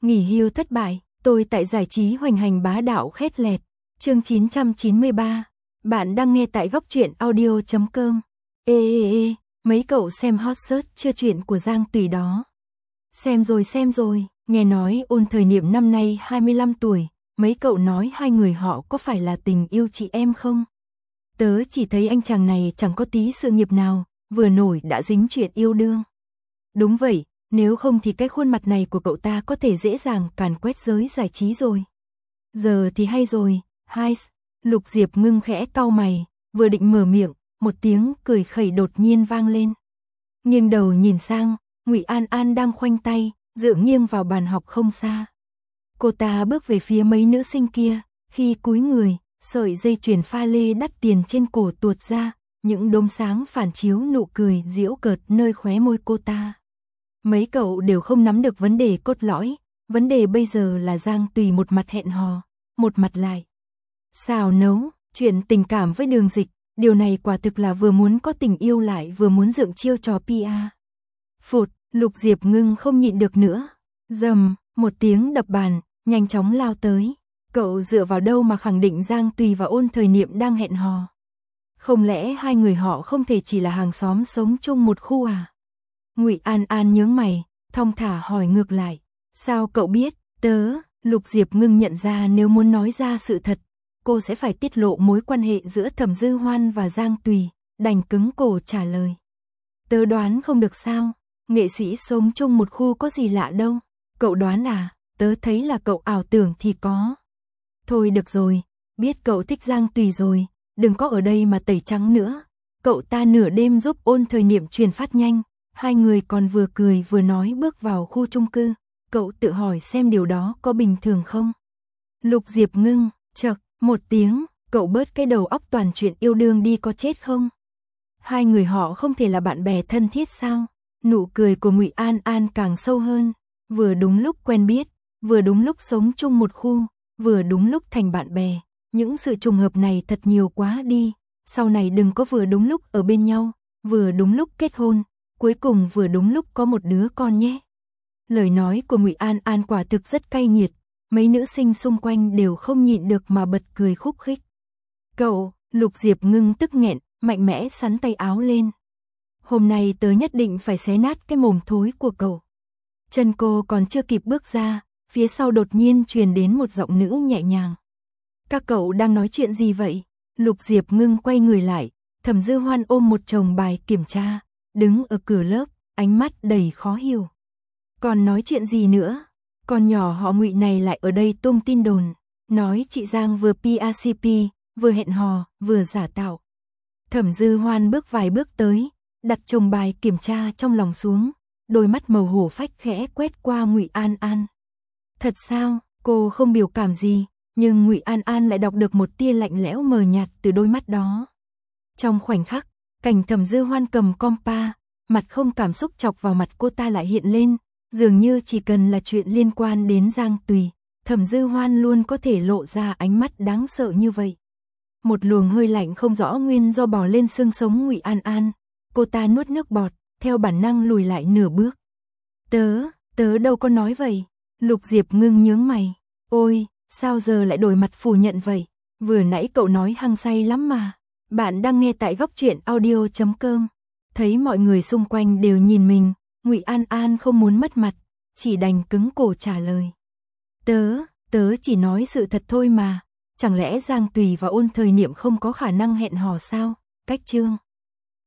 Nghỉ hưu thất bại, tôi tại giải trí hoành hành bá đạo khét lẹt. Chương 993. Bạn đang nghe tại góc truyện audio.com. Ê, mấy cậu xem hot search chưa chuyện của Giang Tùy đó? Xem rồi, nghe nói Ôn Thời Niệm năm nay 25 tuổi, mấy cậu nói hai người họ có phải là tình yêu chị em không? Tớ chỉ thấy anh chàng này chẳng có tí sự nghiệp nào, vừa nổi đã dính chuyện yêu đương. Đúng vậy, nếu không thì cái khuôn mặt này của cậu ta có thể dễ dàng càn quét giới giải trí rồi. Giờ thì hay rồi, Lục Diệp Ngưng khẽ cau mày, vừa định mở miệng, một tiếng cười khẩy đột nhiên vang lên. Nghiêng đầu nhìn sang, Ngụy An An đang khoanh tay, dựa nghiêng vào bàn học không xa. Cô ta bước về phía mấy nữ sinh kia, khi cúi người, sợi dây chuyền pha lê đắt tiền trên cổ tuột ra, những đốm sáng phản chiếu nụ cười giễu cợt nơi khóe môi cô ta. Mấy cậu đều không nắm được vấn đề cốt lõi, vấn đề bây giờ là Giang Tùy một mặt hẹn hò, một mặt lại xào nấu, chuyện tình cảm với Đường Dịch, điều này quả thực là vừa muốn có tình yêu lại vừa muốn dựng chiêu trò PR. Phụt, Lục Diệp Ngưng không nhịn được nữa, rầm, một tiếng đập bàn, nhanh chóng lao tới. Cậu dựa vào đâu mà khẳng định Giang Tùy và Ôn Thời Niệm đang hẹn hò? Không lẽ hai người họ không thể chỉ là hàng xóm sống chung một khu à? Ngụy An An nhướng mày, thong thả hỏi ngược lại. Sao cậu biết? Lục Diệp Ngưng nhận ra nếu muốn nói ra sự thật, cô sẽ phải tiết lộ mối quan hệ giữa Thẩm Dư Hoan và Giang Tùy, đành cứng cổ trả lời. Tớ đoán không được sao, nghệ sĩ sống chung một khu có gì lạ đâu. Cậu đoán à? Tớ thấy là cậu ảo tưởng thì có. Thôi được rồi, biết cậu thích Giang Tùy rồi, đừng có ở đây mà tẩy trắng nữa. Cậu ta nửa đêm giúp Ôn Thời Niệm truyền phát nhanh, hai người còn vừa cười vừa nói bước vào khu chung cư. Cậu tự hỏi xem điều đó có bình thường không? Lục Diệp Ngưng, chậc, một tiếng, cậu bớt cái đầu óc toàn chuyện yêu đương đi có chết không? Hai người họ không thể là bạn bè thân thiết sao? Nụ cười của Ngụy An An càng sâu hơn, vừa đúng lúc quen biết, vừa đúng lúc sống chung một khu, vừa đúng lúc thành bạn bè, những sự trùng hợp này thật nhiều quá đi, sau này đừng có vừa đúng lúc ở bên nhau, vừa đúng lúc kết hôn, cuối cùng vừa đúng lúc có một đứa con nhé. Lời nói của Ngụy An An quả thực rất cay nghiệt, mấy nữ sinh xung quanh đều không nhịn được mà bật cười khúc khích. Cậu, Lục Diệp Ngưng tức nghẹn, mạnh mẽ sắn tay áo lên. Hôm nay tớ nhất định phải xé nát cái mồm thối của cậu. Chân cô còn chưa kịp bước ra, phía sau đột nhiên truyền đến một giọng nữ nhẹ nhàng. Các cậu đang nói chuyện gì vậy? Lục Diệp Ngưng quay người lại, Thẩm Dư Hoan ôm một chồng bài kiểm tra, đứng ở cửa lớp, ánh mắt đầy khó hiểu. Còn nói chuyện gì nữa? Con nhỏ họ Ngụy này lại ở đây tung tin đồn, nói chị Giang vừa PACP, vừa hẹn hò, vừa giả tạo. Thẩm Dư Hoan bước vài bước tới, đặt chồng bài kiểm tra trong lòng xuống, đôi mắt màu hổ phách khẽ quét qua Ngụy An An. Thật sao? Cô không biểu cảm gì, nhưng Ngụy An An lại đọc được một tia lạnh lẽo mờ nhạt từ đôi mắt đó. Trong khoảnh khắc, cảnh Thẩm Dư Hoan cầm compa, mặt không cảm xúc chọc vào mặt cô ta lại hiện lên, dường như chỉ cần là chuyện liên quan đến Giang Tùy, Thẩm Dư Hoan luôn có thể lộ ra ánh mắt đáng sợ như vậy. Một luồng hơi lạnh không rõ nguyên do bò lên xương sống Ngụy An An, cô ta nuốt nước bọt, theo bản năng lùi lại nửa bước. Tớ đâu có nói vậy. Lục Diệp Ngưng nhướng mày. Ôi, sao giờ lại đổi mặt phủ nhận vậy? Vừa nãy cậu nói hăng say lắm mà. Bạn đang nghe tại góc truyện audio.com. Thấy mọi người xung quanh đều nhìn mình, Ngụy An An không muốn mất mặt, chỉ đành cứng cổ trả lời. Tớ chỉ nói sự thật thôi mà. Chẳng lẽ Giang Tùy và Ôn Thời Niệm không có khả năng hẹn hò sao? Cách chương